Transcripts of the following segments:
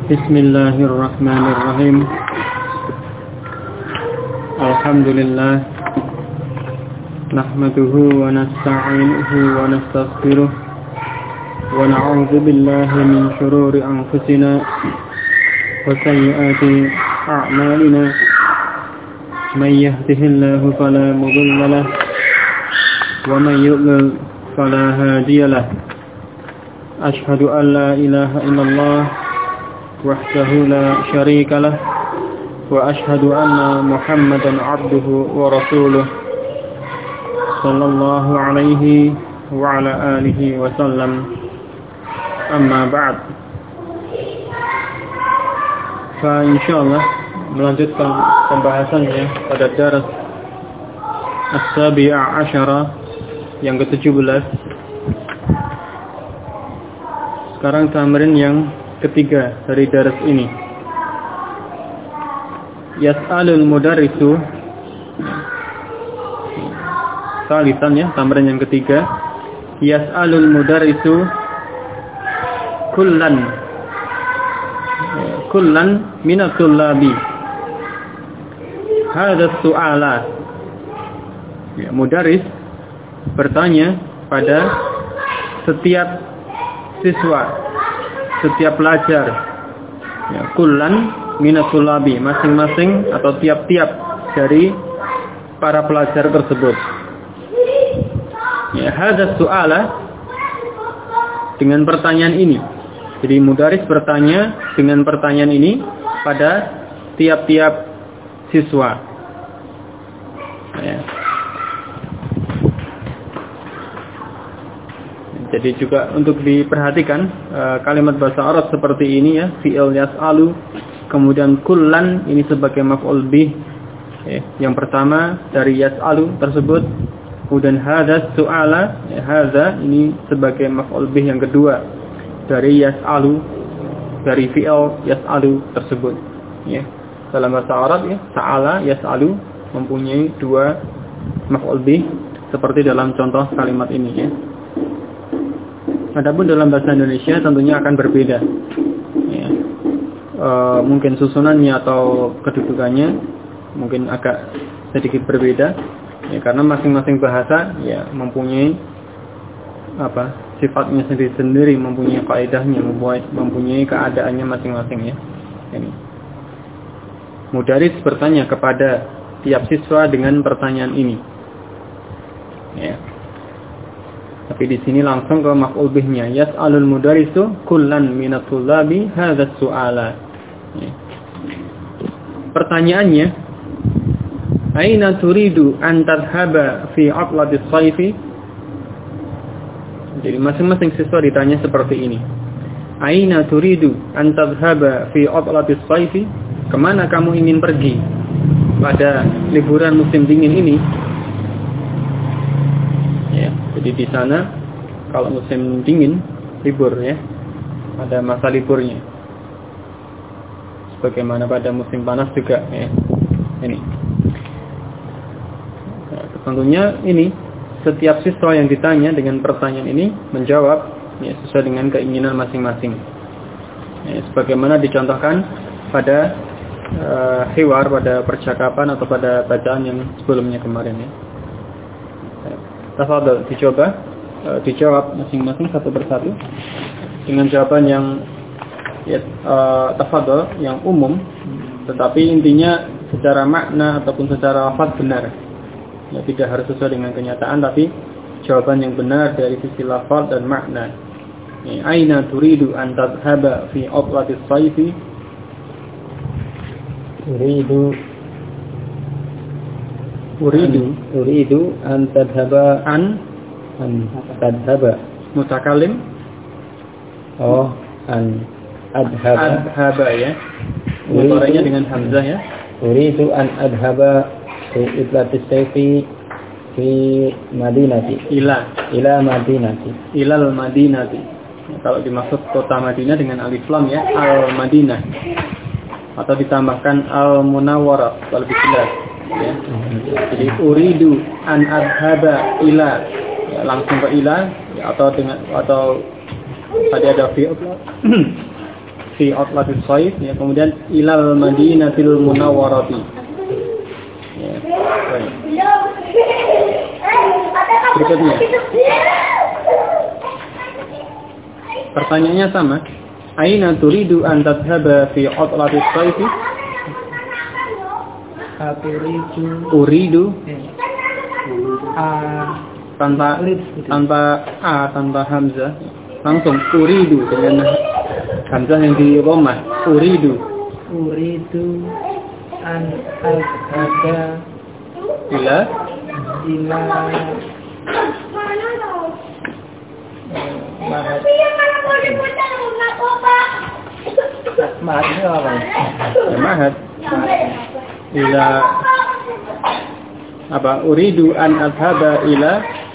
Bismillahirrahmanirrahim. Alhamdulillah. Nahmaduhu wa nasta'inuhu wa nastaghfiruh. Wa na'udzu billahi min shururi anfusina wa sayyiati a'malina. May yahdihillahu fala mudilla lahu wa may yudlil fala hadiya lahu. Ashhadu an la ilaha illallah wahdahu la syarika lah wa ashhadu anna Muhammadan abduhu wa rasuluh sallallahu alaihi wa ala alihi wa sallam. Amma ba'd. Fa insyaallah melanjutkan pembahasannya pada daras as-sabi'a asyara yang ke-17. Sekarang tamrin yang ketiga dari daras ini. Yas'alul mudarrisu. Salisan ya, tamrin yang ketiga. Yas'alul mudarrisu kullan minatul labi. Hadha su'ala. Ya, mudarris bertanya pada setiap siswa, setiap pelajar, ya, kullan minatul labi, masing-masing atau tiap-tiap dari para pelajar tersebut. Ya, hadza su'ala, dengan pertanyaan ini. Jadi mudaris bertanya dengan pertanyaan ini pada tiap-tiap siswa. Ya. Jadi juga untuk diperhatikan kalimat bahasa Arab seperti ini ya, fi'il yas'alu, kemudian kullan ini sebagai maf'ul bih. Yang pertama dari yas'alu tersebut, kemudian hadza su'ala, hadza ini sebagai maf'ul bih yang kedua dari yas'alu, dari fi'il yas'alu tersebut. Ya. Dalam bahasa Arab ya, sa'ala yas'alu mempunyai dua maf'ul bih seperti dalam contoh kalimat ini ya. Adapun dalam bahasa Indonesia tentunya akan berbeda. Ya. Mungkin susunannya atau kedudukannya mungkin agak sedikit berbeda. Ya, karena masing-masing bahasa ya mempunyai sifatnya sendiri, mempunyai kaidahnya, mempunyai keadaannya masing-masing ya. Ini. Mudaris bertanya kepada tiap siswa dengan pertanyaan ini. Ya. Tapi di sini langsung ke maf'ul bihnya. Yas'alul mudarisu kullan minatul labi hadza su'ala. Ya. Pertanyaannya, aina turidu an tadhhaba fi 'atlatis shayfi? Jadi masing-masing siswa ditanya seperti ini. Aina turidu an tadhhaba fi 'atlatis shayfi? Kemana kamu ingin pergi pada liburan musim dingin ini? Ya, jadi di sana kalau musim dingin libur ya, ada masa liburnya. Sebagaimana pada musim panas juga ya. Ini. Nah, tentunya ini setiap siswa yang ditanya dengan pertanyaan ini menjawab ya, sesuai dengan keinginan masing-masing. Ya, sebagaimana dicontohkan pada hiwar, pada percakapan atau pada bacaan yang sebelumnya kemarin ya. Tafadhol, dijawab masing-masing satu persatu dengan jawaban yang ya, tafadhol yang umum, tetapi intinya secara makna ataupun secara lafaz benar. Ya, tidak harus sesuai dengan kenyataan, tapi jawaban yang benar dari sisi lafaz dan makna. Ya, aina turidu an tadhhaba fi 'atlatis shayfi? Uridu an tadhhaba an tadhhaba mutakalim an adhaba ya, mudhari'nya dengan hamzah ya. Uridu an adhaba fi itlatis sayfi fi madinati ila madinati ilal madinati. Kalau dimaksud kota Madinah dengan alif lam ya, al Madinah, atau ditambahkan al Munawwarah kalau lebih jelas ya. Jadi uridu an adhaba ila ya, langsung ke ila ya, atau tadi ada fi utlatis shaif ya, kemudian ilal madinatil munawwarati. Ya. Baik. Berikutnya. Pertanyaannya sama. Aina turidu an tadhhaba fi utlatis shaif? Uridu tanpa tanpa hamzah, langsung uridu dengan hamzah yang di dhammah. Uridu an al-hada ila mahad. Mahad itu apa? Ya, mahad. Ila apa? Uridu an adhaba ila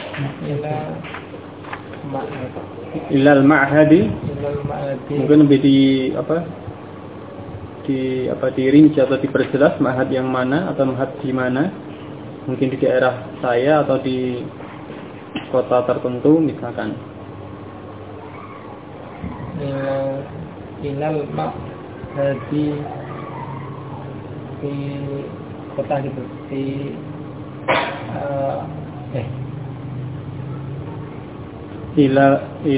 al-ma'hadi. Mungkin lebih dirinci atau diperjelas ma'had yang mana atau ma'had di mana? Mungkin di daerah saya atau di kota tertentu misalkan. Ilal ma'hadi di kota gitu, ila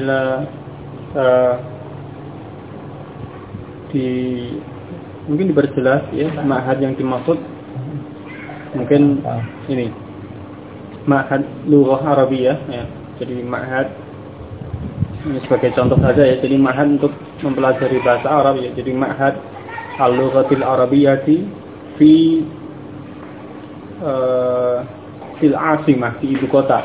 mungkin diperjelas ya ma'had yang dimaksud mungkin ini ma'had lughah Arabiyah ya. Jadi ma'had ini sebagai contoh saja ya, jadi ma'had untuk mempelajari bahasa Arab ya. Jadi ma'had al-lughatil arabiyyati fil asimah, di ibu kota.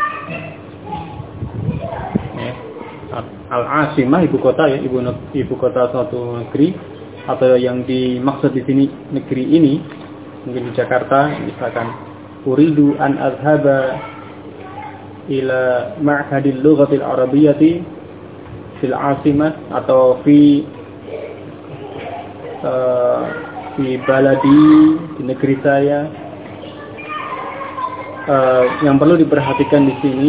Ya. Al-asimah ibu kota ya, ibu kota suatu negeri, atau yang dimaksud di sini negeri ini mungkin di Jakarta misalkan uridu an adhaba ila ma'hadil lughatil arabiyyati fil asimah atau fi baladi, di negeri saya. Yang perlu diperhatikan di sini,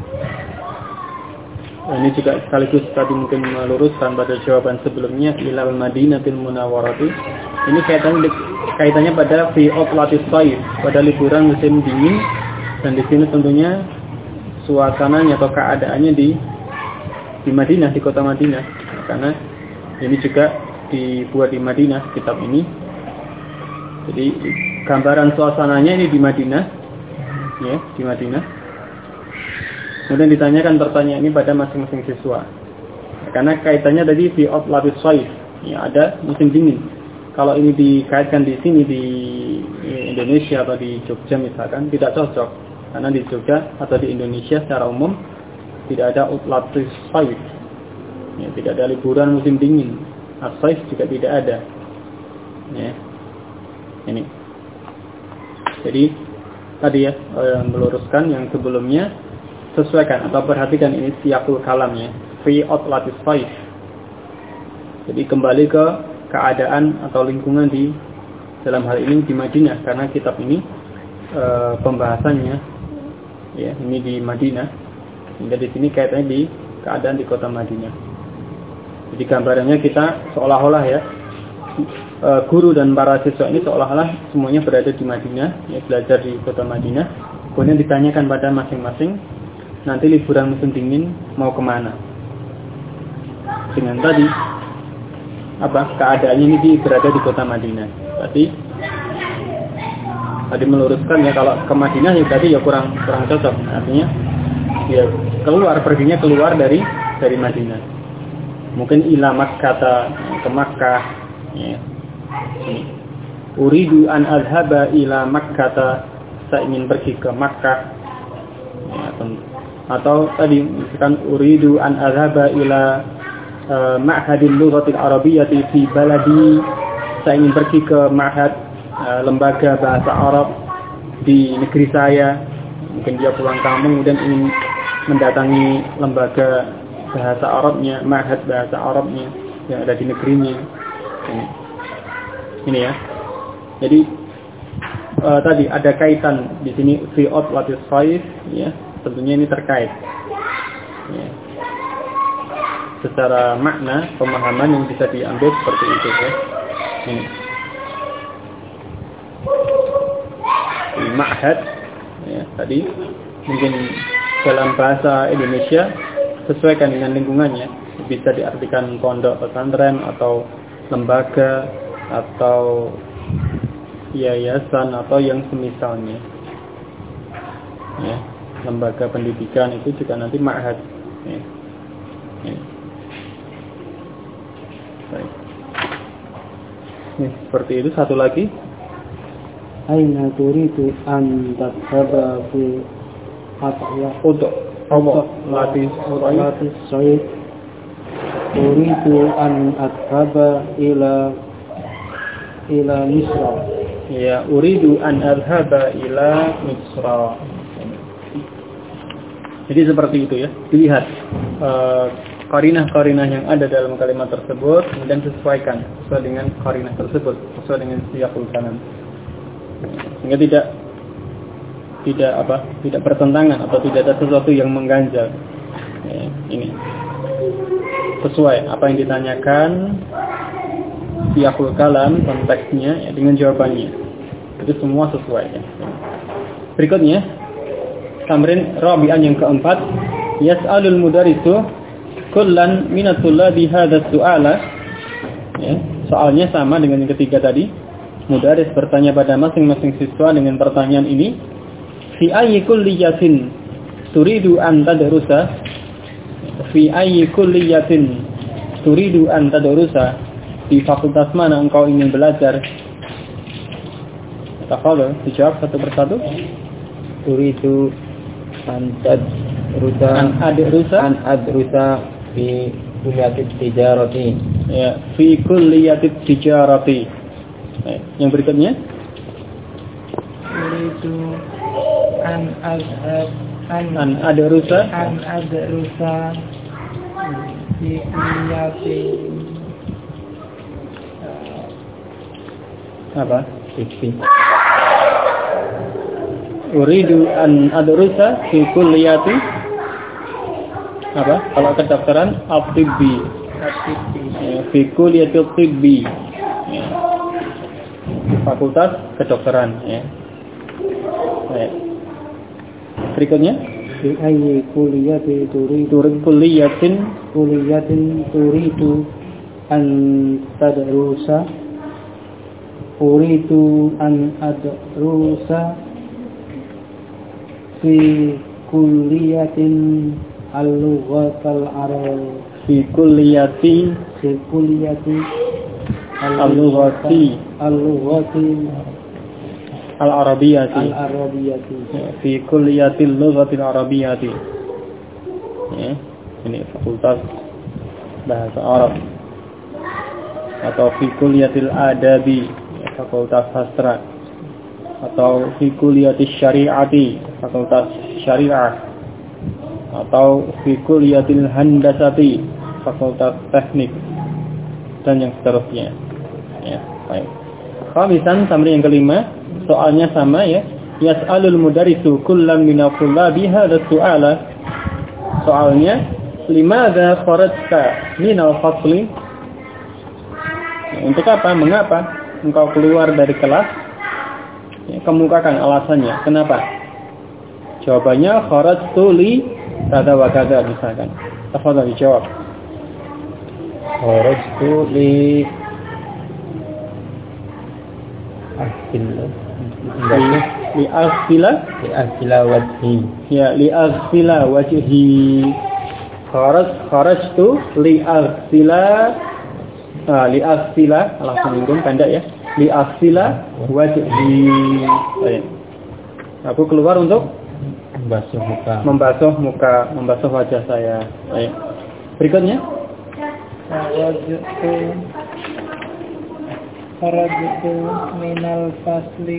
ini juga sekaligus tadi mungkin meluruskan pada jawaban sebelumnya, ilal madinatil munawwarati. Ini kaitannya pada fi utlatis shaif, pada liburan musim dingin, dan di sini tentunya suasananya atau keadaannya di Madinah, di kota Madinah, karena ini juga dibuat di Madinah kitab ini. Jadi gambaran suasananya ini di Madinah, ya, di Madinah. Kemudian ditanyakan pertanyaan ini pada masing-masing siswa, karena kaitannya tadi fi utlatis shaif, ya, ada musim dingin. Kalau ini dikaitkan di sini di Indonesia atau di Jogja misalkan, tidak cocok, karena di Jogja atau di Indonesia secara umum tidak ada utlatis shaif, ya, tidak ada liburan musim dingin. As-shaif juga tidak ada, ya. Ini. Jadi tadi ya, meluruskan yang sebelumnya, sesuaikan atau perhatikan ini siyaqul kalamnya, fi utlatis shaif. Jadi kembali ke keadaan atau lingkungan di dalam hal ini di Madinah, karena kitab ini pembahasannya ya ini di Madinah. Hingga di sini kaitannya di keadaan di kota Madinah. Jadi gambarannya kita seolah-olah ya, guru dan para siswa ini seolah-olah semuanya berada di Madinah, ya, belajar di kota Madinah. Kemudian ditanyakan pada masing-masing, nanti liburan musim dingin mau kemana? Dengan tadi keadaannya ini berada di kota Madinah. Tadi meluruskan ya, kalau ke Madinah ya berarti ya kurang cocok. Artinya ya perginya keluar dari Madinah. Mungkin ila Makkah, ke Makkah, ya. Uridu an adhaba ila Makkah, saya ingin pergi ke Makkah, ya, atau tadi misalkan uridu an adhaba ila ma'hadil lughatil arabiyyati fi baladi, saya ingin pergi ke ma'had lembaga bahasa Arab di negeri saya. Mungkin dia pulang kampung kemudian ingin mendatangi lembaga bahasa Arabnya, ma'had bahasa Arabnya yang ada di negerinya. Ini ya. Jadi tadi ada kaitan di sini fi utlatis shaif, ya. Tentunya ini terkait. Ya. secara makna pemahaman yang bisa diambil seperti itu ya. Ini di ma'had ya, tadi mungkin dalam bahasa Indonesia sesuaikan dengan lingkungannya, bisa diartikan pondok pesantren atau lembaga atau yayasan atau yang semisalnya ya, lembaga pendidikan itu juga nanti ma'had ya. Ya. Baik. Ini seperti itu. Satu lagi, aina turidu an tadhhaba fi atya untuk latih sa'id turidu an adhaba ila Misra. Ya, uridu an adhaba ila Misra. Jadi seperti itu ya. Dilihat qarinah-qarinah yang ada dalam kalimat tersebut, kemudian sesuaikan sesuai dengan qarinah tersebut, sesuai dengan siyaqul kalam. Sehingga tidak bertentangan atau tidak ada sesuatu yang mengganjal. Ya, ini sesuai apa yang ditanyakan, siyaqul kalam, konteksnya ya, dengan jawabannya. Itu semua sesuai ya. Berikutnya tamrin rabi'an yang keempat, yas'alul mudarisu kullan minatullabi hadha su'ala ya, soalnya sama dengan yang ketiga tadi. Mudaris bertanya pada masing-masing siswa dengan pertanyaan ini, fi ayyi kulliyatin turidu an tadrusa, fi ayyi kulliyatin turidu an tadrusa, di fakultas mana engkau ingin belajar? Tafadhol, dijawab satu persatu. Turidu an adrusa fi kulliyatit tijarati. Ya, fi kulliyatit tijarati. Yang berikutnya, turidu an adrusa fi kulliyati apa? Uridu an adrusa fi kulliyati apa? Kalau kedokteran at-tibbi. Fi kulliyati at-tibbi. Ya. Fakultas kedokteran ya. Baik. Berikutnya, fi ayyi kulliyati turidu an tadrusa. Uridu an adrusa fi kulliyatin al-lughatil arab fi kulliyati al-lughati al-arabiyyati fi kulliyatil lughatil arabiyyati ya, ini fakultas bahasa Arab. Atau fi kulliyatil adabi, fakultas sastra. Atau fi kulliyatis syari'ati, fakultas syariah. Atau fi kulliyatil handasati, fakultas teknik, dan yang seterusnya ya. Baik. Khamisan, tamrin yang kelima, soalnya sama ya. Yas'alul mudarisu kullam minatullabi hadha su'ala. Soalnya, limadza kharajta minal fasli? Untuk apa? Mengapa engkau keluar dari kelas? Ya, kemukakan alasannya. Kenapa? Jawabannya kharajtu li kada wa kada misalkan. Tafadhal dijawab. Kharajtu li aghsila wajhi. Ya, li aghsila wajhi. Kharajtu li aghsila langsung minggung pendek ya. Li aghsila wajhi. Baik. Aku keluar untuk membasuh wajah saya. Baik. Berikutnya. Kharajtu minal fasli.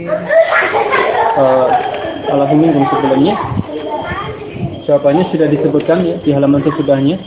Langsung minggung sebelumnya. Jawabannya sudah disebutkan ya di halaman sesudahnya.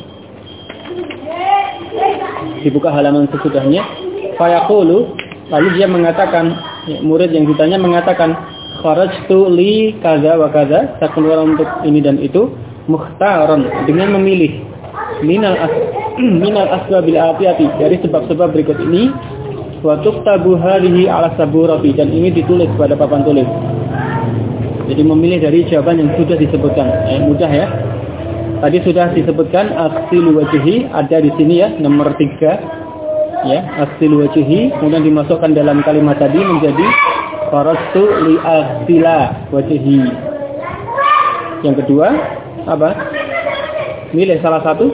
Dibuka halaman sesudahnya. Fayaqulu, lalu dia mengatakan, ya, murid yang ditanya mengatakan, kharajtu li kaza wa kaza, saya keluar untuk ini dan itu, mukhtaran, dengan memilih, minal asbabil atiyati, dari sebab-sebab berikut ini, wa tuktabu hadhihi ala saburati, dan ini ditulis pada papan tulis. Jadi memilih dari jawaban yang sudah disebutkan. Mudah ya. Tadi sudah disebutkan aghsilu wajhi, ada di sini ya, nomor 3. Ya, aghsilu wajhi, kemudian dimasukkan dalam kalimat tadi menjadi farastu li aghsila wajhi. Yang kedua, apa? Milih salah satu.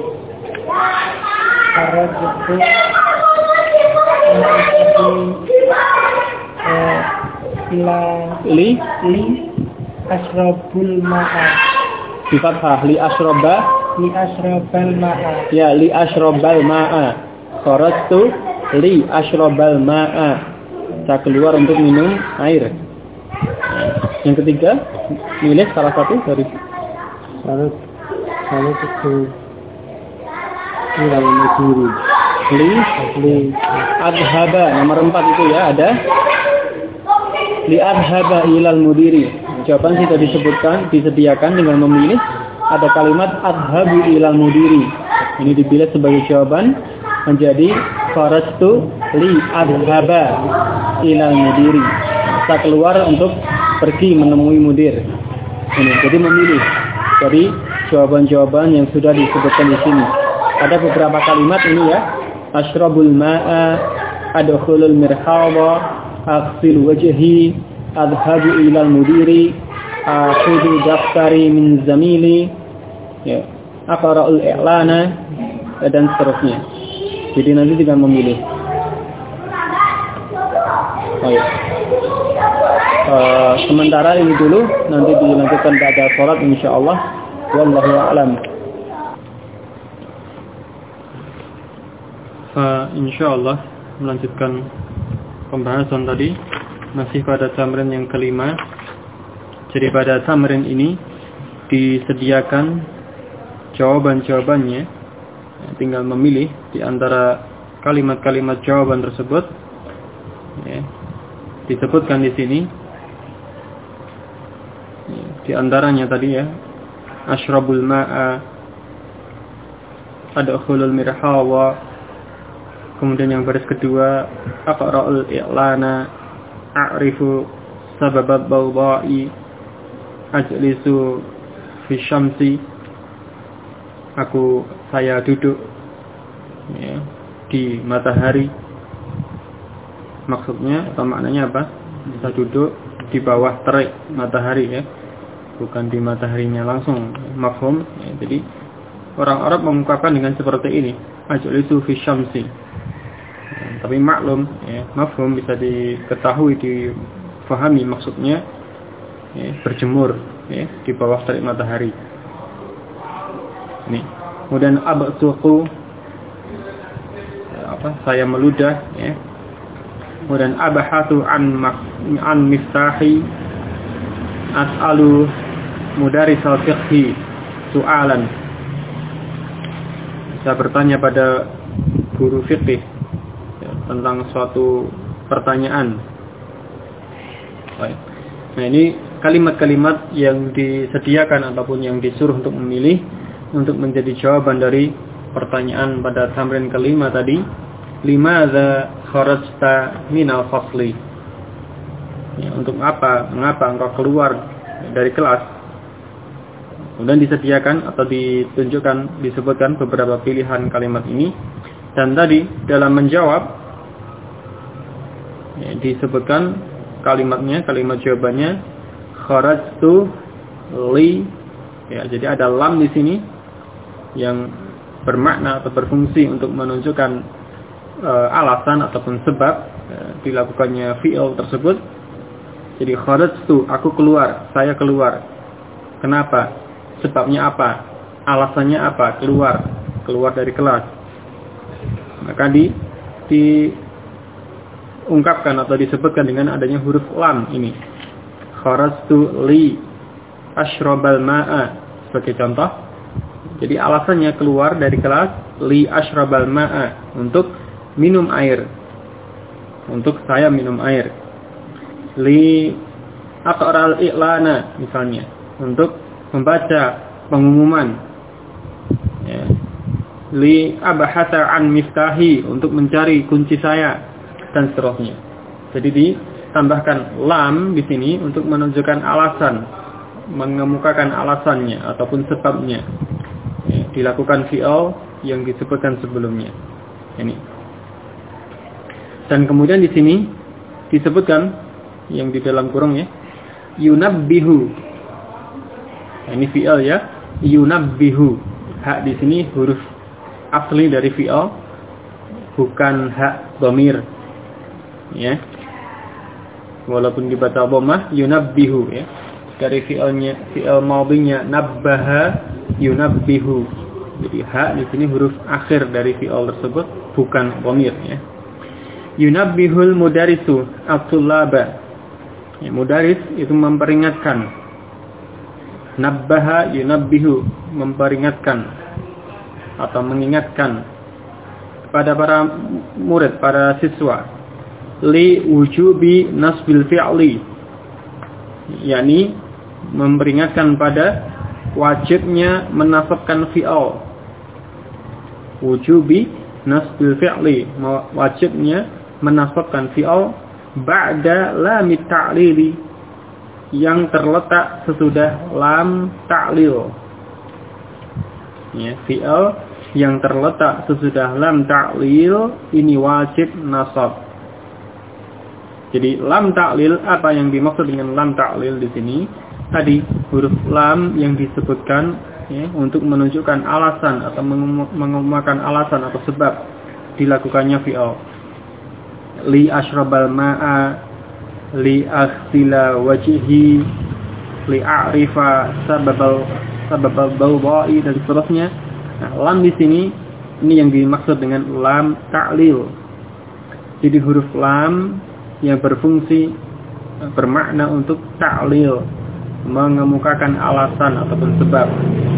Li asrabul ma'a. Di fathah li asrabal ma'a. Ya, li asrabal ma'a. Kharajtu li asrabal ma'a. Saya keluar untuk minum air. Yang ketiga, milih salah satu dari salah satu li adhaba, nomor 4 itu ya, ada li adhaba ilal mudiri. Jawaban sudah disediakan dengan memilih ada kalimat adhabu ilal mudiri. Ini dipilih sebagai jawaban menjadi farastu li adhaba ilal mudiri. Saya keluar untuk pergi menemui mudir. Ini jadi memilih dari jawaban-jawaban yang sudah disebutkan di sini. Ada beberapa kalimat ini ya. Ashrabul ma'a, adkhulul mirhawa, aghsil wajhi, adhabu ilal mudiri, akhudhu daftari min zamili, ya, aqra'ul i'lana, dan seterusnya. Jadi nanti tinggal memilih. Sementara ini dulu, nanti dilanjutkan pada sholat insyaallah. Wallahu a'lam. Insyaallah melanjutkan pembahasan tadi masih pada tamrin yang kelima. Jadi pada tamrin ini disediakan jawaban-jawabannya. Tinggal memilih di antara kalimat-kalimat jawaban tersebut. Ya, disebutkan di sini. Di antaranya tadi ya, ashrabul ma'a, adkhulul mirhawa. Kemudian yang baris kedua, aqra'ul i'lana, a'rifu sababat bawda'i, ajlisu fi syamsi. Saya duduk ya, di matahari. Maksudnya atau maknanya apa? Saya duduk di bawah terik matahari ya, bukan di mataharinya langsung. Mafhum ya, jadi orang Arab mengungkapkan dengan seperti ini, ajlisu fi syamsi ya, tapi maklum ya, mafhum bisa diketahui, difahami maksudnya ya, berjemur ya, di bawah terik matahari ini. Kemudian absuqu ya, saya meludah ya. Kemudian abahatu an miftahi, as'alu mudarisal fiqhi su'alan. Saya bertanya pada guru fiqh ya, tentang suatu pertanyaan. Baik. Nah, ini kalimat-kalimat yang disediakan ataupun yang disuruh untuk memilih untuk menjadi jawaban dari pertanyaan pada tamrin kelima tadi. Limadza kharajta minal fasli? Ya, untuk apa? Mengapa engkau keluar dari kelas? Kemudian disediakan atau ditunjukkan, disebutkan beberapa pilihan kalimat ini. Dan tadi dalam menjawab ya, disebutkan kalimatnya, kalimat jawabannya kharajtu li. Ya, jadi ada lam di sini yang bermakna atau berfungsi untuk menunjukkan alasan ataupun sebab dilakukannya fi'il tersebut. Jadi kharajtu, aku keluar, saya keluar. Kenapa? Sebabnya apa? Alasannya apa? Keluar dari kelas. Maka diungkapkan atau disebutkan dengan adanya huruf lam ini. Kharajtu li ashrabal ma'a sebagai contoh. Jadi alasannya keluar dari kelas, li ashrabal ma'a, untuk minum air, untuk saya minum air. Li aqra'al i'lana misalnya, untuk membaca pengumuman ya. li abhatha an miftahi, untuk mencari kunci saya, dan seterusnya. Jadi ditambahkan lam di sini untuk menunjukkan alasan, mengemukakan alasannya ataupun sebabnya. Dilakukan fi'il yang disebutkan sebelumnya. Ini. Dan kemudian di sini disebutkan yang di dalam kurung ya, yunabbihu. Ini fi'il ya, yunabbihu. Hak di sini huruf asli dari fi'il, bukan hak dhamir. Ya. Walaupun dibaca dhammah, yunabbihu ya. Dari fi'ilnya, fi'il madhinya nabbaha, yunabbihu. Jadi hak di sini huruf akhir dari fi'il tersebut, bukan dhamir ya. Yunabbihul mudarisu at-tullaba. Ya, mudaris itu memperingatkan. Nabbaha yunabbihu, memperingatkan atau mengingatkan kepada para murid, para siswa. Li wujubi nasbil fi'li, yakni memperingatkan pada wajibnya menasabkan fi'al. Wujubi nasbil fi'li, wajibnya menasabkan fi'al ba'da lam ta'lili, yang terletak sesudah lam ta'lil. Ya, fi'al yang terletak sesudah lam ta'lil ini wajib nasab. Jadi lam ta'lil, apa yang dimaksud dengan lam ta'lil di sini? Tadi huruf lam yang disebutkan ya, untuk menunjukkan alasan atau mengemukakan alasan atau sebab dilakukannya fi'al. Li ashrabal ma'a, li aghsila wajhi, li a'rifa sababal bawda'i, dan seterusnya. Nah, lam di sini ini yang dimaksud dengan lam ta'lil. Jadi huruf lam yang berfungsi, bermakna untuk ta'lil, mengemukakan alasan ataupun sebab.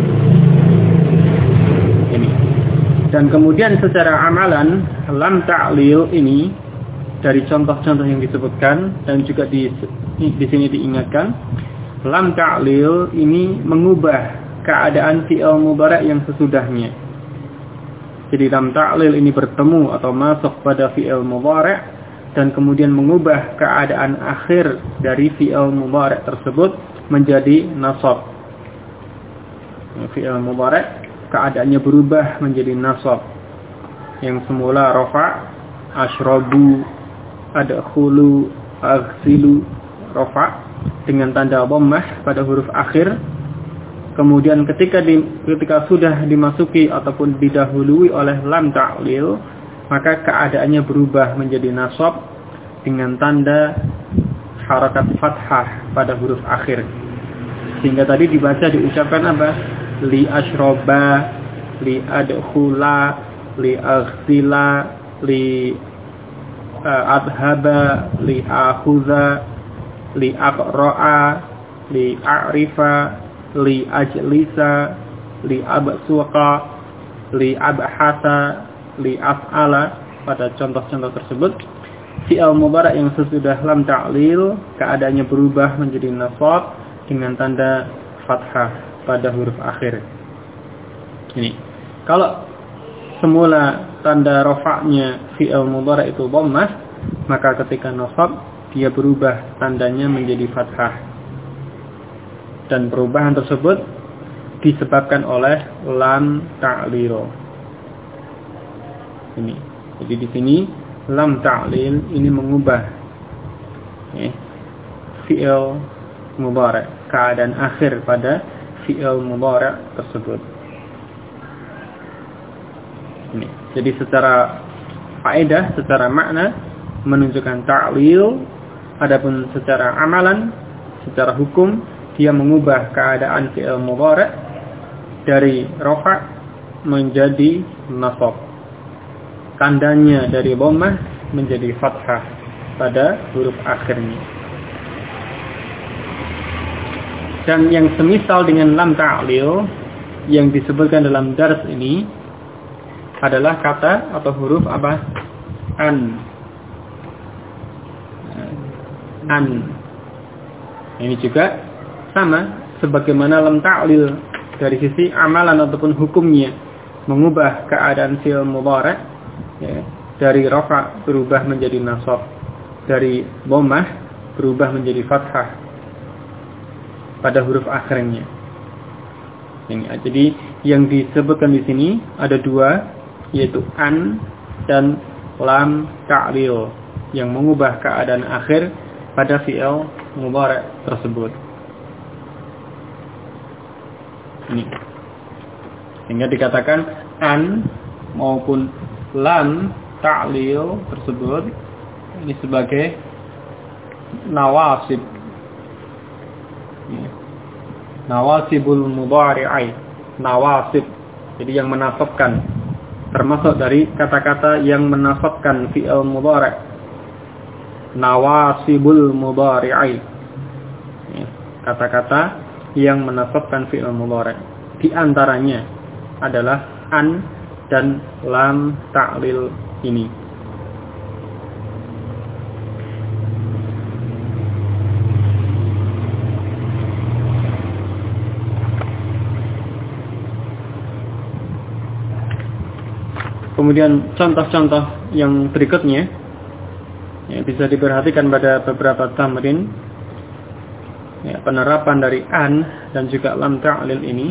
Ini. Dan kemudian secara amalan, lam ta'lil ini dari contoh-contoh yang disebutkan dan juga di sini diingatkan, lam ta'lil ini mengubah keadaan fi'il mudhari' yang sesudahnya. Jadi lam ta'lil ini bertemu atau masuk pada fi'il mudhari' dan kemudian mengubah keadaan akhir dari fi'il mudhari' tersebut menjadi nasab. Fi'il mudhari' keadaannya berubah menjadi nasab. Yang semula rafa, asyrabu, adkhulu, aghsilu, rafa dengan tanda dhammah pada huruf akhir. Kemudian ketika sudah dimasuki ataupun didahului oleh lam ta'lil, maka keadaannya berubah menjadi nasab dengan tanda harakat fathah pada huruf akhir. Sehingga tadi diucapkan apa? Li asyroba, li adkhula, li aghsila, li adhaba, li akhudha, li aqra'a, li a'rifa, li ajlisa, li absuqa, li abhasa, li af'ala. Pada contoh-contoh tersebut fi'il mudhari' yang sesudah lam ta'lil keadaannya berubah menjadi nasab dengan tanda fathah pada huruf akhir. Ini kalau semula tanda rafa'nya fi'il mudhari' itu dhammah, maka ketika nasab dia berubah tandanya menjadi fathah. Dan perubahan tersebut disebabkan oleh lam ta'lil. Ini. Jadi di sini lam ta'lil ini mengubah fi'il mudhari', keadaan akhir pada fi'il mudhari' tersebut. Ini. Jadi secara faedah, secara makna menunjukkan ta'lil, adapun secara amalan, secara hukum dia mengubah keadaan fi'il mudhari' dari rafa' menjadi nasab. Tandanya dari dhammah menjadi fathah pada huruf akhirnya. Dan yang semisal dengan lam ta'lil yang disebutkan dalam dars ini adalah kata atau huruf apa? An. Ini juga sama sebagaimana lam ta'lil dari sisi amalan ataupun hukumnya. mengubah keadaan fi'il mudhari' ya, dari rafa berubah menjadi nasab, dari dhammah berubah menjadi fathah pada huruf akhirnya. Ini jadi yang disebutkan di sini ada dua, yaitu an dan lam ta'lil yang mengubah keadaan akhir pada fi'il mudhari' tersebut. Ini sehingga dikatakan an maupun lam ta'lil tersebut ini sebagai nawasib, nawasibul mudhari'i, nawasib, jadi yang menasabkan, termasuk dari kata-kata yang menasabkan fi'il mudhari', nawasibul mudhari'i, kata-kata yang menasabkan fi'il mudhari'. Di antaranya adalah an dan lam ta'lil ini. Kemudian contoh-contoh yang berikutnya ya, bisa diperhatikan pada beberapa tamrin ya, penerapan dari an dan juga lam ta'lil ini.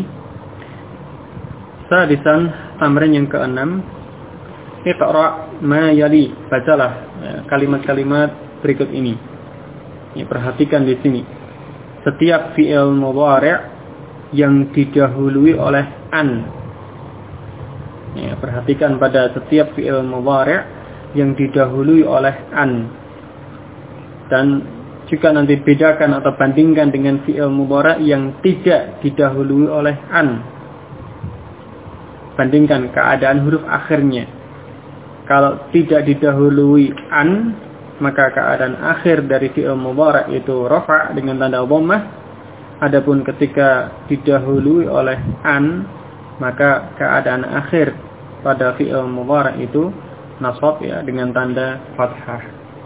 Sadisan, tamrin yang keenam, iqra' ma yali, bacalah ya, kalimat-kalimat berikut ini. Ya, perhatikan di sini. Setiap fi'il mudhari' yang didahului oleh an. Ya, perhatikan pada setiap fi'il mudhari' yang didahului oleh an. Dan juga nanti bedakan atau bandingkan dengan fi'il mudhari' yang tidak didahului oleh an. Bandingkan keadaan huruf akhirnya. Kalau tidak didahului an, maka keadaan akhir dari fi'il mudhari' itu rafa' dengan tanda dhammah. Adapun ketika didahului oleh an, maka keadaan akhir pada fi'il mudhari' itu nasab ya dengan tanda fathah.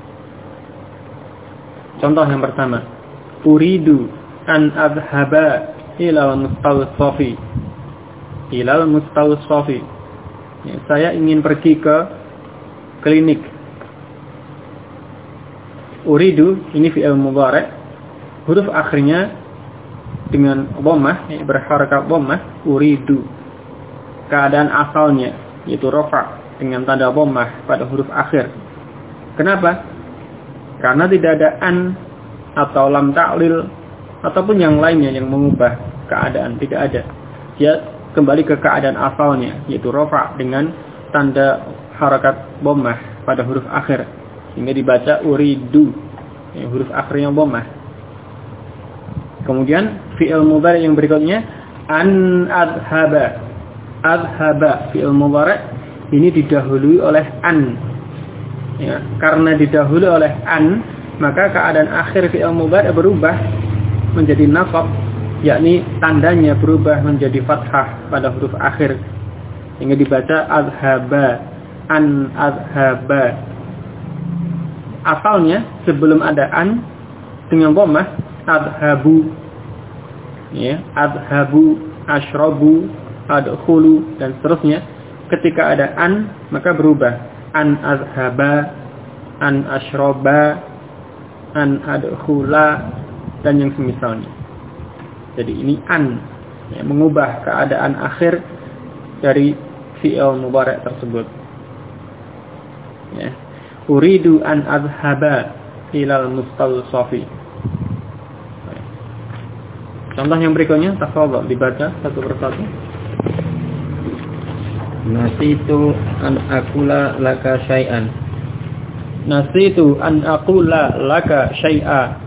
Contoh yang pertama, uridu an adhaba ilal mustawsafi. Ilal mustawsafi. Ya, saya ingin pergi ke klinik. Uridu ini fi'il mudhari', huruf akhirnya dengan dhammah, ya, berharakat dhammah, uridu. Keadaan asalnya yaitu rafa' dengan tanda dhammah pada huruf akhir. Kenapa? Karena tidak ada an atau lam ta'lil ataupun yang lainnya yang mengubah keadaan, tidak ada. Dia kembali ke keadaan asalnya yaitu rafa' dengan tanda harakat dhammah pada huruf akhir. Sehingga dibaca uridu, ya, huruf akhirnya dhammah. Kemudian fi'il mudhari' yang berikutnya an adhaba. Adhaba fi'il mudhari' ini didahului oleh an. Ya, karena didahului oleh an, maka keadaan akhir fi'il mudhari' berubah menjadi nasab, yakni tandanya berubah menjadi fathah pada huruf akhir. Sehingga dibaca adhaba, an adhaba. Asalnya sebelum ada an dengan dhammah adhabu. Ya, adhabu, ashrabu, adkhulu dan seterusnya. Ketika ada an maka berubah an azhaba, an ashraba, an adkhula dan yang semisalnya. Jadi ini an ya, mengubah keadaan akhir dari fi'il mudhari' tersebut. Ya. Uridu an azhaba ilal mustawsafi. Contoh yang berikutnya, tafadhal dibaca satu persatu. Nasitu an aqula laka syai'an. Nasitu an aqula laka syai'a.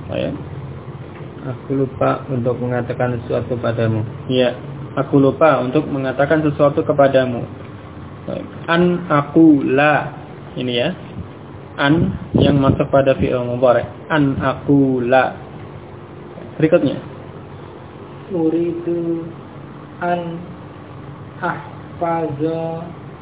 Aku lupa untuk mengatakan sesuatu padamu. Ya, aku lupa untuk mengatakan sesuatu kepadamu. An aqula ini ya. An yang masuk pada fi'il mudhari'. An aqula. Berikutnya. Uridu an ahfazal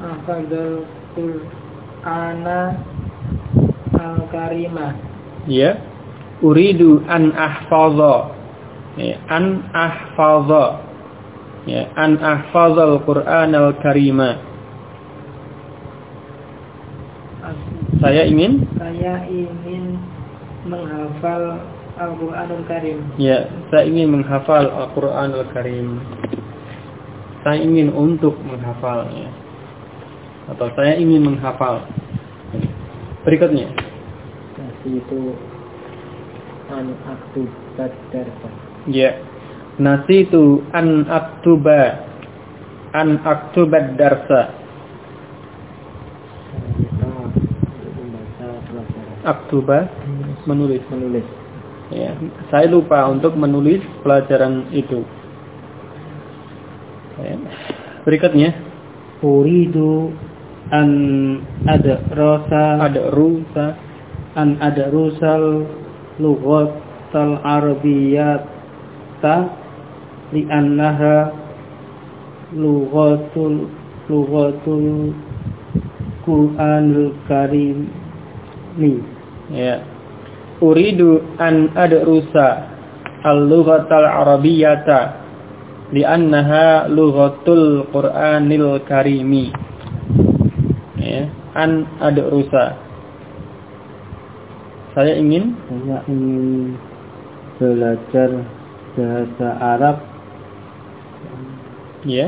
Qur'ana al-karimah. Ya. Uridu an ahfaza. Ya, an ahfaza. Ya, an ahfazal Qur'anal karima. Saya ingin menghafal Al-Qur'anul Karim. Ya, saya ingin menghafal Al-Qur'anul Karim. Saya ingin untuk menghafalnya. Atau saya ingin menghafal. Berikutnya. Itu an aktubat darsa. Ya. Nasitu an aktubat darsa. Aktuba menulis. Ya, saya lupa untuk menulis pelajaran itu. Ya. Berikutnya, Uridu an rusal lughatal arabiyyata li'annaha lughatul Qur'anul Karim. Ya. Uridu an adrusa al-lughatal arabiyyata li'annaha lughatul Qur'anil Karimi. Ya, an adrusa. Saya ingin belajar bahasa Arab. Ya.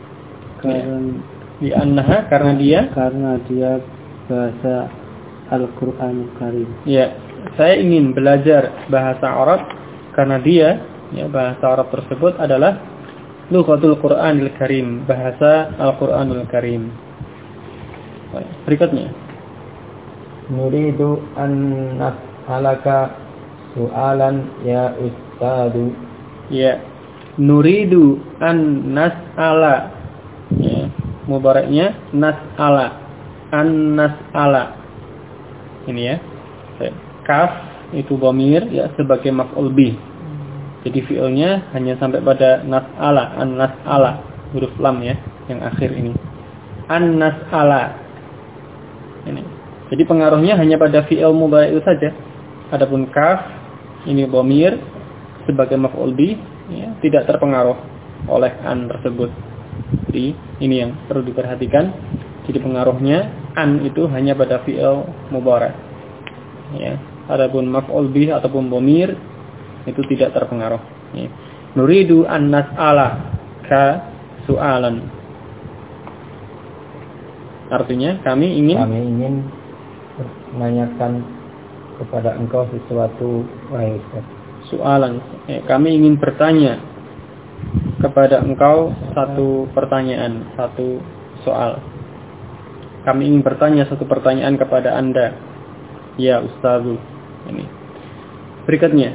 Karena dia bahasa Al-Qur'anul Karim. Ya, saya ingin belajar bahasa Arab karena dia, ya, bahasa Arab tersebut adalah lughatul Qur'anil Karim, bahasa Al-Qur'anul Karim. Berikutnya. Nuridu an nas'alaka su'alan ya ustadu. Ya. Nuridu an nas'ala. Ya, mubaraknya nas'ala. An nas'ala. Ini ya. Kaf itu dhamir ya sebagai maf'ul bih. Jadi fi'ilnya hanya sampai pada nas'ala, an nas'ala, huruf lam ya yang akhir ini. An nas'ala. Ini. Jadi pengaruhnya hanya pada fi'il mudhari' itu saja. Adapun kaf ini dhamir sebagai maf'ul bih ya, tidak terpengaruh oleh an tersebut. Jadi ini yang perlu diperhatikan. Jadi pengaruhnya an itu hanya pada fi'il mudhari'. Ya. Adapun maf'ul bih ataupun dhamir itu tidak terpengaruh. Ya. Nuridu an nas'ala ka su'alan. Artinya kami ingin menanyakan kepada engkau sesuatu, wahai Ustaz. Soalan. Ya, kami ingin bertanya kepada engkau satu pertanyaan, satu soal. Kami ingin bertanya satu pertanyaan kepada Anda, ya Ustazu. Ini. Berikutnya.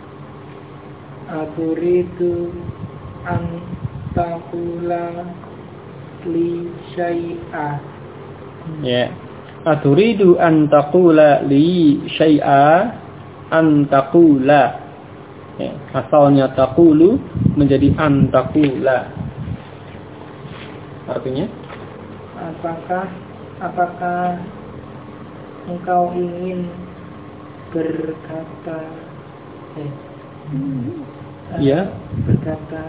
Aturidu an taqula li syai'a. Ya. Aturidu an taqula li syai'a an taqula. Ya, asalnya taqulu menjadi an taqula. Artinya? Apakah engkau ingin berkata ya, berkata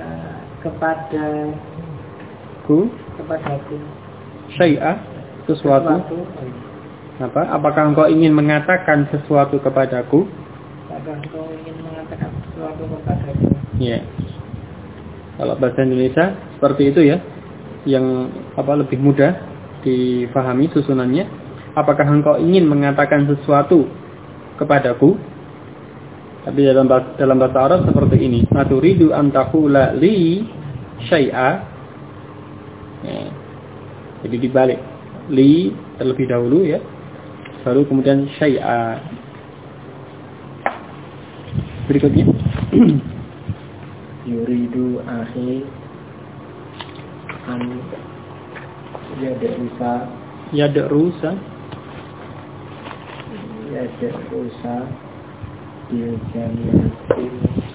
kepadaku syai'a, sesuatu. Apa? Apakah engkau ingin mengatakan sesuatu kepadaku? Apakah engkau ingin mengatakan sesuatu kepadaku? Ya. Kalau bahasa Indonesia seperti itu ya. Yang lebih mudah difahami susunannya. Apakah engkau ingin mengatakan sesuatu kepadaku? Tapi dalam bahasa Arab seperti ini. Aturidu an taqula li syai'a. Ya. Jadi dibalik. Li terlebih dahulu ya. Baru kemudian syai'a. Berikutnya. Yuridu akhi an yadrusa bil jami'atil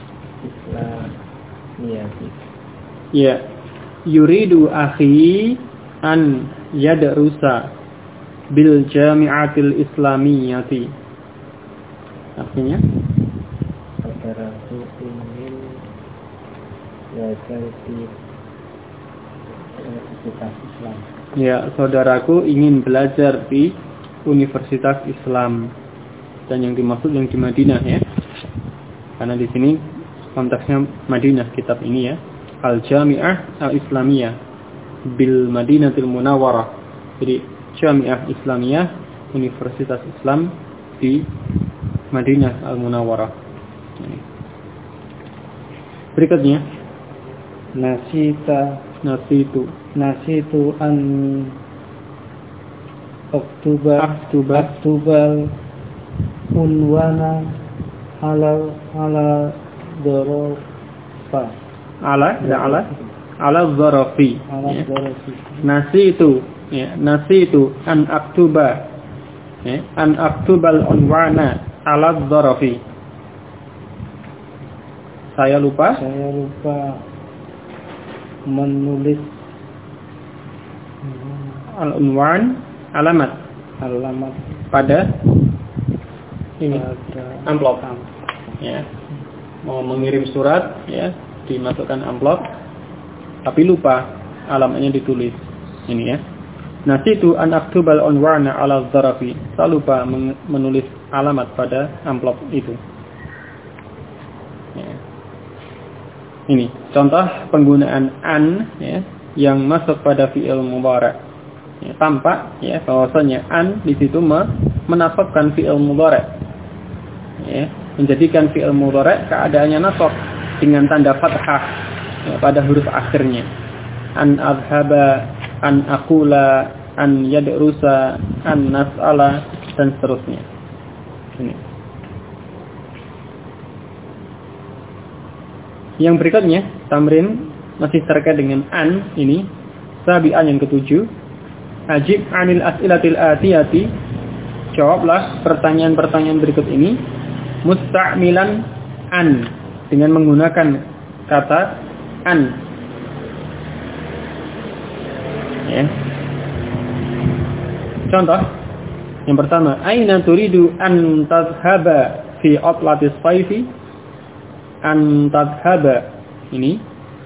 islamiyati. Ya. Yuridu akhi an yadrusa bil jami'atil islamiyati. Artinya? Saudaraku ingin belajar di Universitas Islam. Ya, saudaraku ingin belajar di Universitas Islam. Dan yang dimaksud yang di Madinah ya. Karena di sini konteksnya Madinah kitab ini ya. Al-Jami'ah Al-Islamiyah bil Madinatil Munawwarah. Jadi Jami'ah Islamiyah Universitas Islam di Madinah Al-Munawwarah. Berikutnya nasitu an Oktubal unwana ala dzarafa ala dzarafi. Nasitu an aktuba ya, an aktubal unwana ala dzarafi. Saya lupa menulis al-unwan alamat pada ini amplop ya, mau mengirim surat ya, dimasukkan amplop tapi lupa alamatnya ditulis ini ya. Nasitu an aktubal unwana ala dzarafi. Saya lupa menulis alamat pada amplop itu ya. Ini contoh penggunaan an ya, yang masuk pada fi'il mudhari'. Ya, tampak ya bahwasanya an di situ menasabkan fi'il mudhari'. Ya, menjadikan fi'il mudhari' keadaannya nasab dengan tanda fathah ya, pada huruf akhirnya. An adhaba, an aqula, an yadrusa, an nas'ala dan seterusnya. Ini. Yang berikutnya, tamrin masih terkait dengan an ini. Sabi'an yang ketujuh. Ajib 'anil as'ilatil atiyati. Jawablah pertanyaan-pertanyaan berikut ini musta'milan an, dengan menggunakan kata an. Ya. Contoh yang pertama, aina turidu an tadhhaba fi atlatis sayfi? An tadhhaba ini,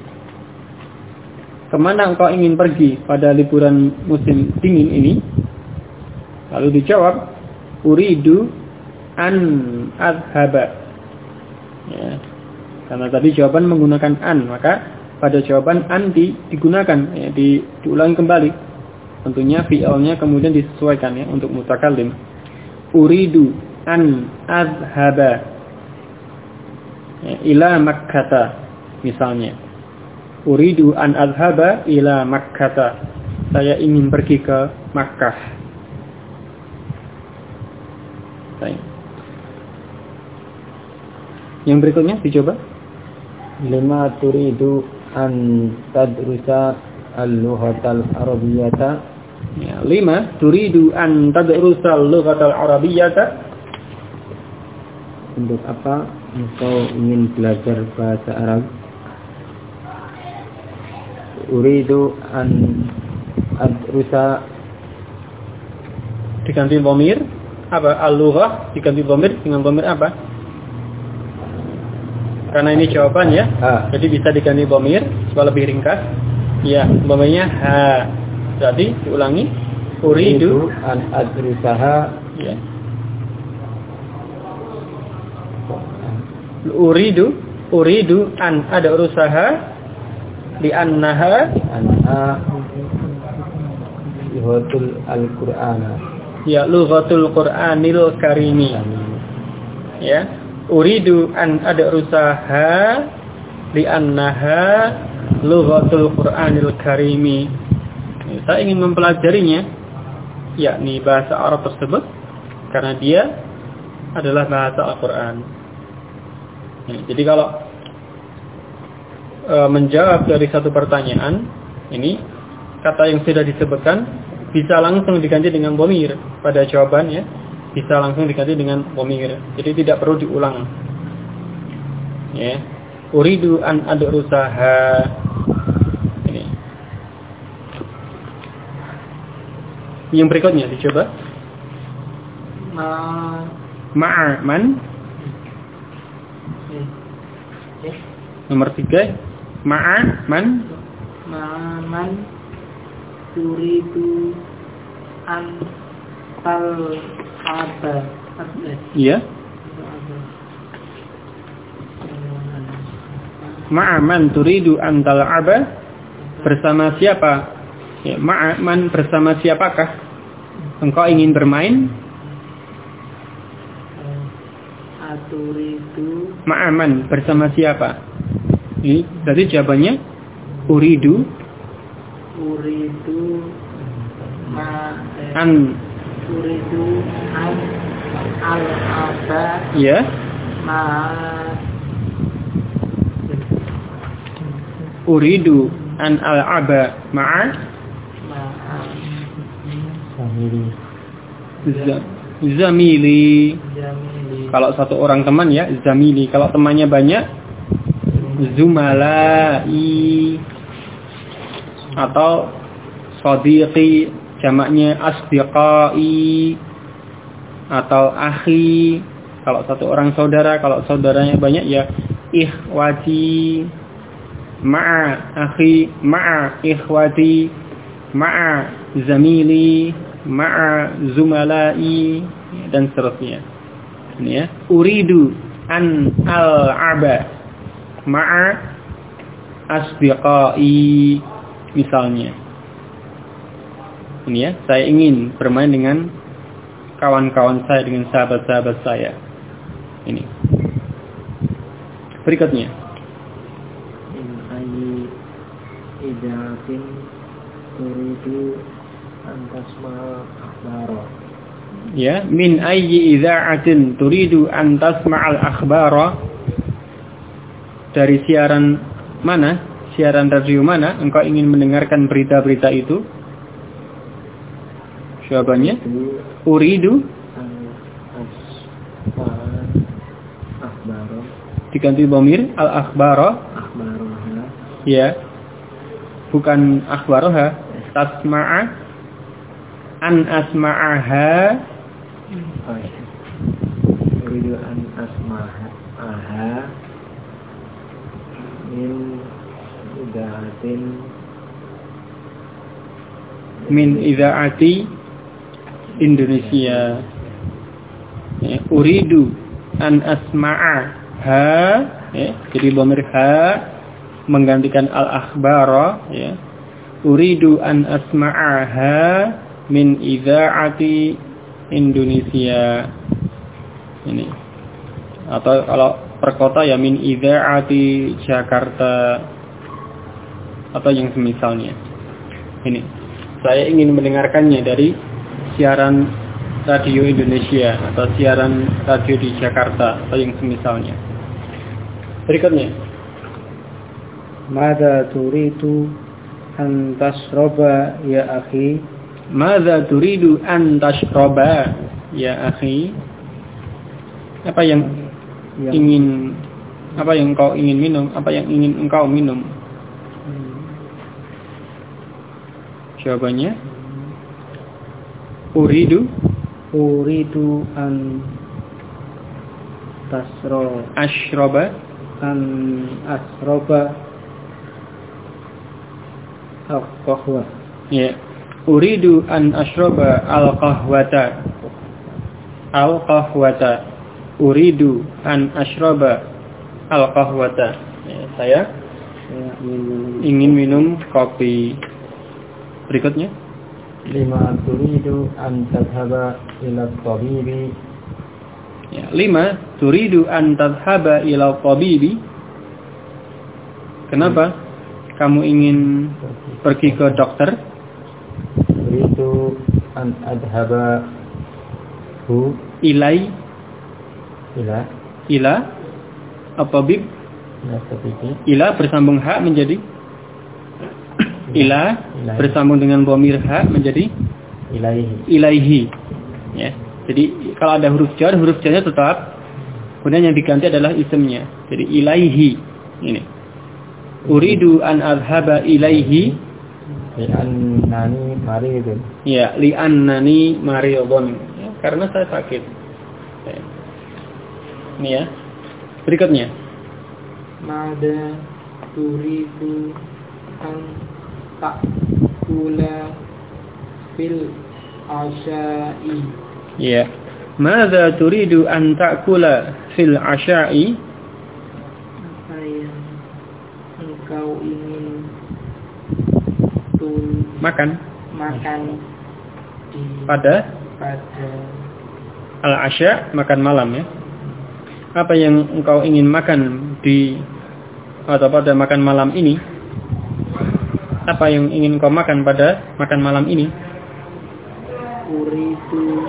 kemana engkau ingin pergi pada liburan musim dingin ini? Lalu dijawab, uridu an adhhaba ya. Karena tadi jawaban menggunakan an, maka pada jawaban an digunakan ya, diulangi kembali. Tentunya fi'ilnya kemudian disesuaikan ya untuk mutakallim. Uridu an adhhaba ya, ila Makkah misalnya. Uridu an adhhaba ila Makkah. Saya ingin pergi ke Makkah. Baik. Yang berikutnya dicoba. Lima turidu an tadrusa al-lughatal arabiyyata. Ya, 5 turidu an tadrusa al-lughatal arabiyyata. Untuk apa engkau ingin belajar bahasa Arab? Uridu an adrusa diganti dhamir apa? Al-lughah diganti dhamir dengan dhamir apa? Karena ini jawaban ya. Jadi bisa diganti dhamir supaya lebih ringkas. Ya, dhamirnya ha. Jadi diulangi. Uridu an adrusaha ya. Uridu an ada urusaha di annaha lughatul al-Qur'an. Ya, lughatul Qur'anil karimi. Ya, uridu an ada urusaha di annaha lughatul Qur'anil karimi. Ya, saya ingin mempelajarinya, yakni bahasa Arab tersebut, karena dia adalah bahasa Al-Qur'an. Jadi kalau menjawab dari satu pertanyaan ini, kata yang sudah disebutkan bisa langsung diganti dengan dhamir pada jawaban ya, bisa langsung diganti dengan dhamir. Jadi tidak perlu diulang. Ya, uridu an adrusaha ini. Yang berikutnya dicoba. Man. Nomor 3 man turidu an tal aba. Iya. Ma'aman turidu an tal'aba, bersama siapa? Ya, ma'aman bersama siapakah engkau ingin bermain? Aturidu Ma'aman bersama siapa? Ini berarti jawabannya uridu an al-aba ya ma uridu an al-aba ma'a zamili. Kalau satu orang teman ya zamili. Kalau temannya banyak zumalai. Atau sadiqi, jamaknya asdiqai. Atau akhi. Kalau satu orang saudara, kalau saudaranya banyak ya ikhwati. Ma'a akhi, ma'a ikhwati, ma'a zamili, ma'a zumalai, dan seterusnya. Ini ya. Uridu an al-aba ma'a asdiqai, misalnya. Ini ya, saya ingin bermain dengan kawan-kawan saya, dengan sahabat-sahabat saya. Ini. Berikutnya. Idatin turidu antasma akhbara. Ya, min ayyi idza'atin turidu an tasma'al akhbara. Dari siaran mana? Siaran radio mana engkau ingin mendengarkan berita-berita itu? Jawabannya uridu akhbara. Diganti dhamir al-akhbara. Ya. Bukan akhbaroha, tasma'a an asma'aha. Uridu an asma'aha min idza'ati Indonesia. Ya, uridu an asma'aha, ya, jadi dhamir ha menggantikan al-akhbara, ya. Uridu an asma'aha min idza'ati Indonesia. Ini. Atau kalau per kota ya min idza'ati Jakarta atau yang semisalnya. Ini. Saya ingin mendengarkannya dari siaran radio Indonesia atau siaran radio di Jakarta atau yang semisalnya. Berikutnya. Mada turidu an tasroba ya akhi? Mada turidu an tasroba ya akhi? Apa yang ingin, apa yang kau ingin minum? Apa yang ingin engkau minum? Jawabannya uridu an asroba al-qahwa. Ya. Uridu an ashroba al-qahwata. Al-qahwata. Uridu an ashroba al-qahwata. Ya, saya ingin minum kopi. Berikutnya. Lima turidu an tadhhaba ila tabibi. Ya, 5 turidu an tadhhaba ila tabibi. Kenapa kamu ingin pergi ke dokter? Turidu an adhhaba hu ila at-tabib. Ila bersambung ha menjadi ila bersambung dengan dhamir ha menjadi ilaihi. Ya. Jadi kalau ada huruf jarnya tetap, kemudian yang diganti adalah isimnya. Jadi ilaihi. Ini. Uridu an adhhaba ilaihi li'annani maridun. Ya, li'annani maridun. Ya, karena saya sakit. Ya. Ini ya. Berikutnya. Mada turidu an akula fil asya'i. Ya. Madza turidu an ta'kula fil asya'i? Apa yang engkau ingin makan di pada al-asya, makan malam ya. Apa yang engkau ingin makan atau pada makan malam ini? Apa yang ingin kau makan pada makan malam ini? Uridu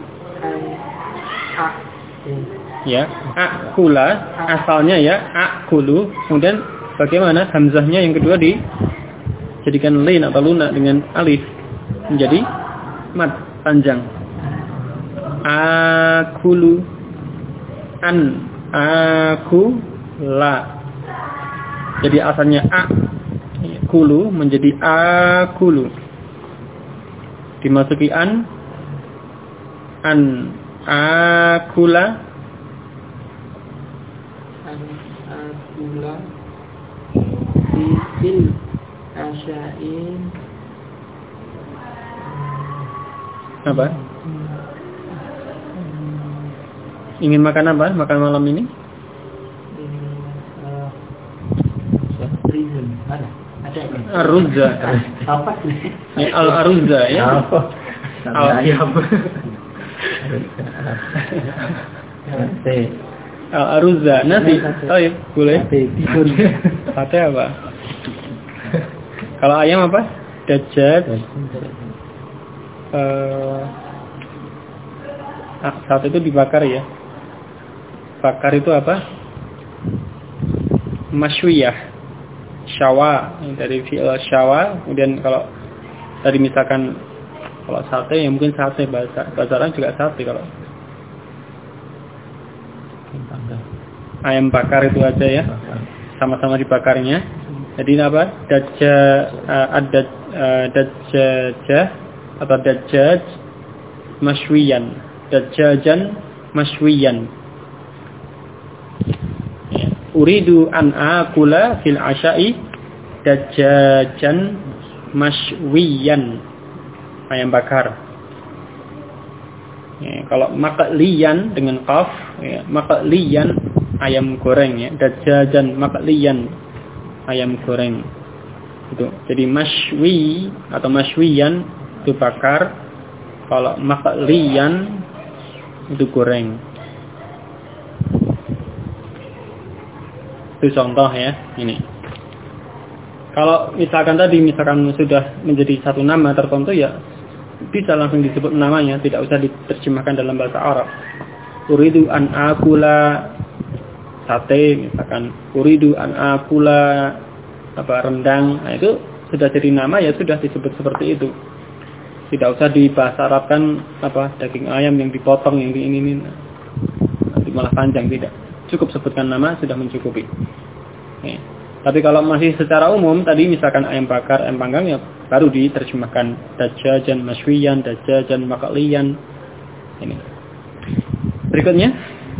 ya, akula asalnya ya, akulu. Kemudian bagaimana hamzahnya yang kedua dijadikan lain atau lunak dengan alif menjadi mad panjang. Akulu, an, akula. Jadi asalnya akulu menjadi akulu. Dimasuki an akula fil asya'in. Apa? Ingin makan apa? Makan malam ini? Ada Aruzza. apa? Al-aruzza ya. Al-aruzza. Nasi. Baik, boleh. Sate apa? Kalau ayam apa? Dajjal. Sate itu dibakar ya. Bakar itu apa? Masywiyah. Syawa, dari fi'il syawa. Kemudian kalau tadi misalkan kalau sate ya mungkin sate, bahasa Arab juga sate. Kalau ayam bakar itu aja ya, sama-sama dibakarnya. Jadi apa? Dajjajah atau dajjaj masywiyan, dajjajan masywiyan. Uridu an akula fil asya'i dajjajan masywiyan, ayam bakar. Ya, kalau maqliyan dengan qaf, ya, maqliyan ayam goreng ya, dajjajan maqliyan ayam goreng. Itu. Jadi masywi atau masywiyan itu bakar, kalau maqliyan itu goreng. Itu contoh ya, ini. Kalau misalkan sudah menjadi satu nama tertentu ya bisa langsung disebut namanya, tidak usah diterjemahkan dalam bahasa Arab. Uridu an akula sate, misalkan uridu an akula rendang. Nah, itu sudah jadi nama ya, sudah disebut seperti itu. Tidak usah dibahasa Arabkan daging ayam yang dipotong yang ini nanti malah panjang, tidak. Cukup sebutkan nama sudah mencukupi. Ya. Tapi kalau masih secara umum tadi misalkan ayam bakar, ayam panggang ya baru diterjemahkan dajjajan masywiyan, dajjajan maqliyan. Ini. Berikutnya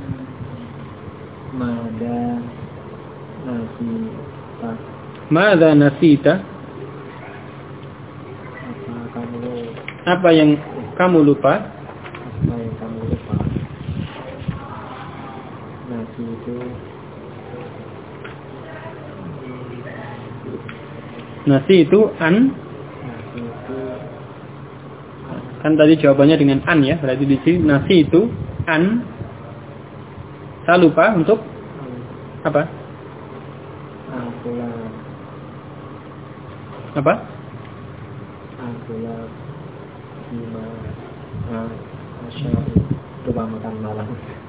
Mada nasita. Apa yang kamu lupa? Nasi itu an. Kan tadi jawabannya dengan an ya. Berarti di sini nasi itu an. Saya lupa untuk apa? Apa? Lupa makan malam.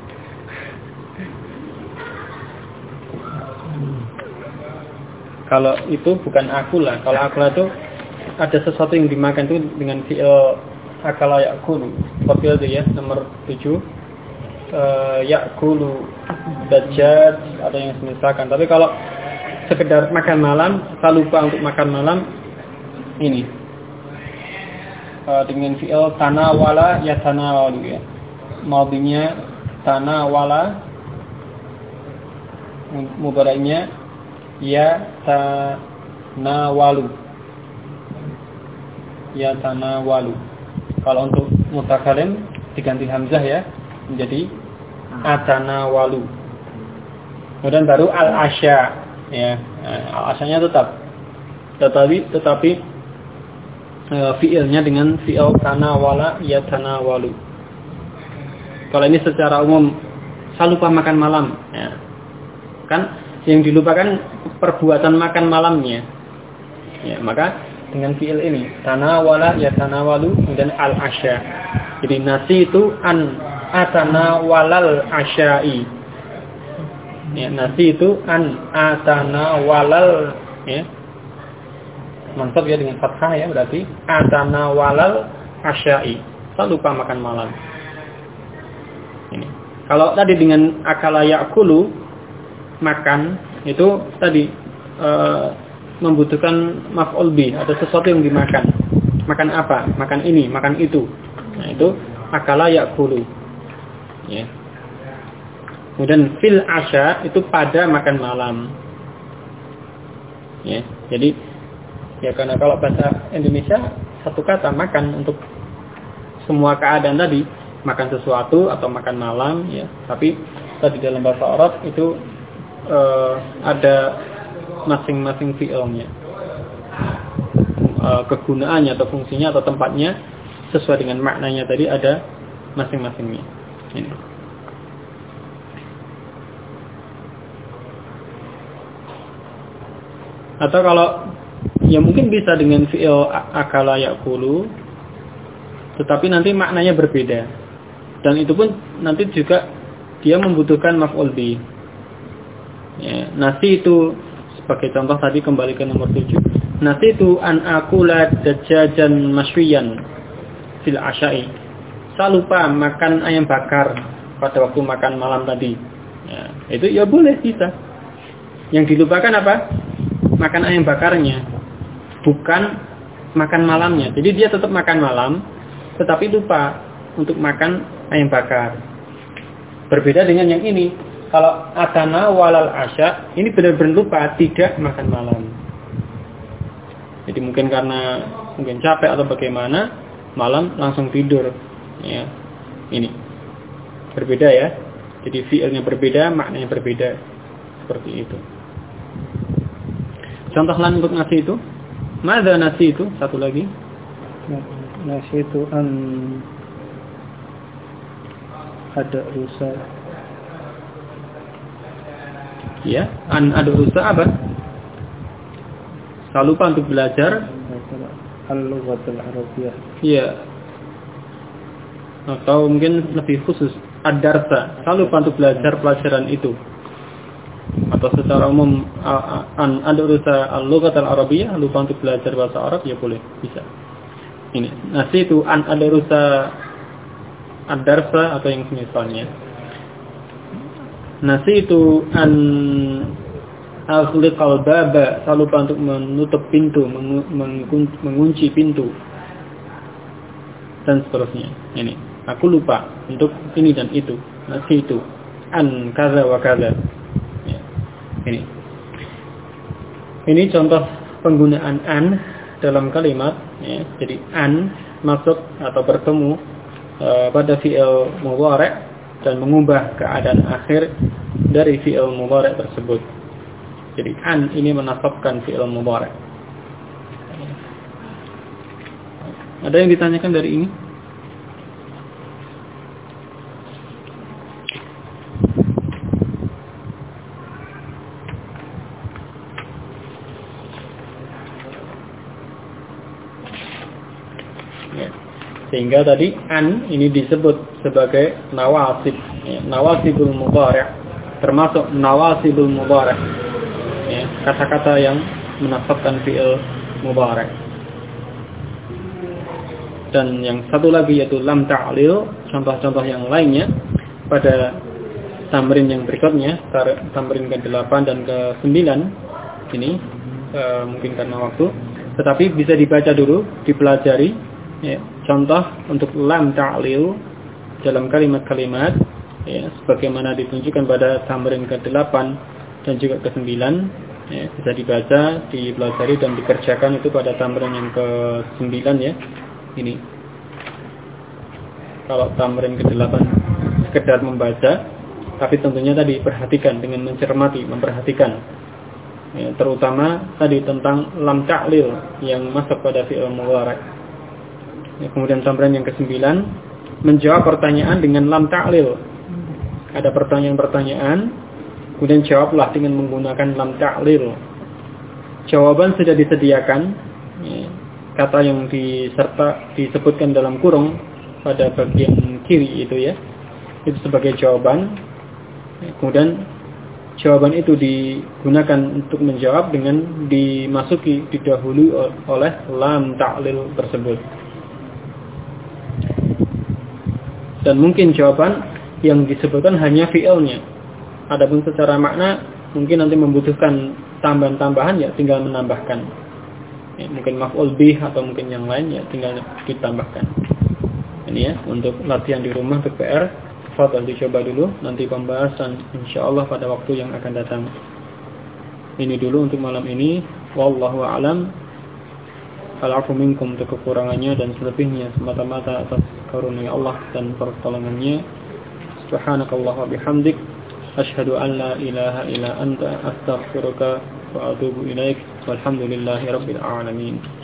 Kalau itu bukan akula. Kalau akula itu ada sesuatu yang dimakan itu dengan fi'il akala ya'kulu. Seperti itu ya, nomor 7. Ya'kulu dajjaj, ada yang semisalkan. Tapi kalau sekedar makan malam, saya lupa untuk makan malam, ini dengan fi'il tanawala yatanawalu ya. Maudinya tanawala, mudhari'nya ya tanawalu. yatanawalu. Kalau untuk mutakalim diganti hamzah ya, menjadi atanawalu. Kemudian baru al-asya ya. Al-asyanya tetapi fiilnya dengan fiil tanawala yatanawalu. Kalau ini secara umum saya lupa makan malam ya. Kan yang dilupakan perbuatan makan malamnya. Ya, maka dengan fiil ini tanawala yatanawalu dan al-asya. Jadi nasi itu an atanawalal asyai. Ya, nasi itu an atanawalal ya. Mantap ya dengan fathah ya, berarti atanawalal asyai. Saya lupa makan malam. Ini. Kalau tadi dengan akala ya'kulu makan itu tadi membutuhkan maf'ul bih, ada sesuatu yang dimakan. Makan apa? Makan ini, makan itu. Nah, itu akala ya'kulu. Ya. Kemudian fil asya itu pada makan malam. Ya. Jadi ya karena kalau bahasa Indonesia satu kata makan untuk semua keadaan tadi, makan sesuatu atau makan malam ya. Tapi tadi dalam bahasa Arab itu ada masing-masing fi'ilnya. Kegunaannya atau fungsinya atau tempatnya sesuai dengan maknanya tadi ada masing-masingnya. Ini. Atau kalau ya mungkin bisa dengan fi'il akala ya'kulu, tetapi nanti maknanya berbeda. Dan itu pun nanti juga dia membutuhkan maf'ul bih. Ya, nasi itu sebagai contoh tadi kembali ke nomor 7. Nasi itu an akula dajajan masywiyan fil asya'i. Saya lupa makan ayam bakar pada waktu makan malam tadi. Ya, itu ya boleh bisa. Yang dilupakan apa? Makan ayam bakarnya, bukan makan malamnya. Jadi dia tetap makan malam, tetapi lupa untuk makan ayam bakar. Berbeda dengan yang ini. Kalau atana walal asya, ini benar-benar lupa tidak makan malam. Jadi mungkin karena mungkin capek atau bagaimana, malam langsung tidur. Ya, ini berbeda ya. Jadi fiilnya berbeda, maknanya berbeda. Seperti itu. Contoh lain untuk nasi itu. Mana nasi itu? Satu lagi. Nasi itu ada rusa. Ya, ada rusa apa? Saya lupa untuk belajar Al-Lughatul Arabiyah. Iya. Atau mungkin lebih khusus ad-darsa. Saya lupa untuk belajar pelajaran itu. Atau secara umum ada rusa al-Lughatul Arabiyah, lupa untuk belajar bahasa Arab ya boleh, bisa. Ini. Nasi itu ada rusa ad-darsa atau yang semisalnya. Nasi itu aghliqal baba, saya lupa untuk menutup pintu, mengunci pintu dan seterusnya. Ini, aku lupa untuk ini dan itu. Nasi itu an kaza wa kaza. Ya. Ini contoh penggunaan an dalam kalimat ya. Jadi an masuk atau bertemu pada fi'il mudhari' dan mengubah keadaan akhir dari fi'il mudhari' tersebut. Jadi an ini menasabkan fi'il mudhari'. Ada yang ditanyakan dari ini? Sehingga tadi an ini disebut sebagai nawasib, ya, nawasibul mudhari', termasuk nawasibul mudhari', ya, kata-kata yang menasabkan fi'il mudhari'. Dan yang satu lagi yaitu lam ta'lil, contoh-contoh yang lainnya pada tamrin yang berikutnya, tamrin ke-8 dan ke-9 ini mungkin karena waktu, tetapi bisa dibaca dulu, dipelajari. Ya, contoh untuk lam ta'lil dalam kalimat-kalimat ya, sebagaimana ditunjukkan pada tamrin ke-8 dan juga ke-9 Ya, bisa dibaca, dipelajari dan dikerjakan itu pada tamrin yang ke-9 ya. Ini. Kalau tamrin ke-8 sekedar membaca, tapi tentunya tadi perhatikan dengan mencermati, memperhatikan. Ya, terutama tadi tentang lam ta'lil yang masuk pada fi'il mudhari'. Ya, kemudian tamrin yang ke-9 menjawab pertanyaan dengan lam ta'lil. Ada pertanyaan-pertanyaan, kemudian jawablah dengan menggunakan lam ta'lil. Jawaban sudah disediakan, ya, kata yang disebutkan dalam kurung pada bagian kiri itu ya, itu sebagai jawaban. Ya, kemudian jawaban itu digunakan untuk menjawab dengan didahului oleh lam ta'lil tersebut. Dan mungkin jawaban yang disebutkan hanya fi'ilnya. Adapun secara makna mungkin nanti membutuhkan tambahan-tambahan, ya tinggal menambahkan. Ya, mungkin maf'ul bih atau mungkin yang lain, ya tinggal ditambahkan. Ini ya untuk latihan di rumah untuk PR. Fadhal dicoba dulu, nanti pembahasan insyaallah pada waktu yang akan datang. Ini dulu untuk malam ini. Wallahu a'lam. Al-'afwu minkum, untuk kekurangannya dan selebihnya semata-mata atas karunia Allah dan pertolongannya. Subhanakallah wa bihamdik, asyhadu an la ilaha illa anta, astaghfiruka wa atubu ilaik. Walhamdulillahi rabbil alamin.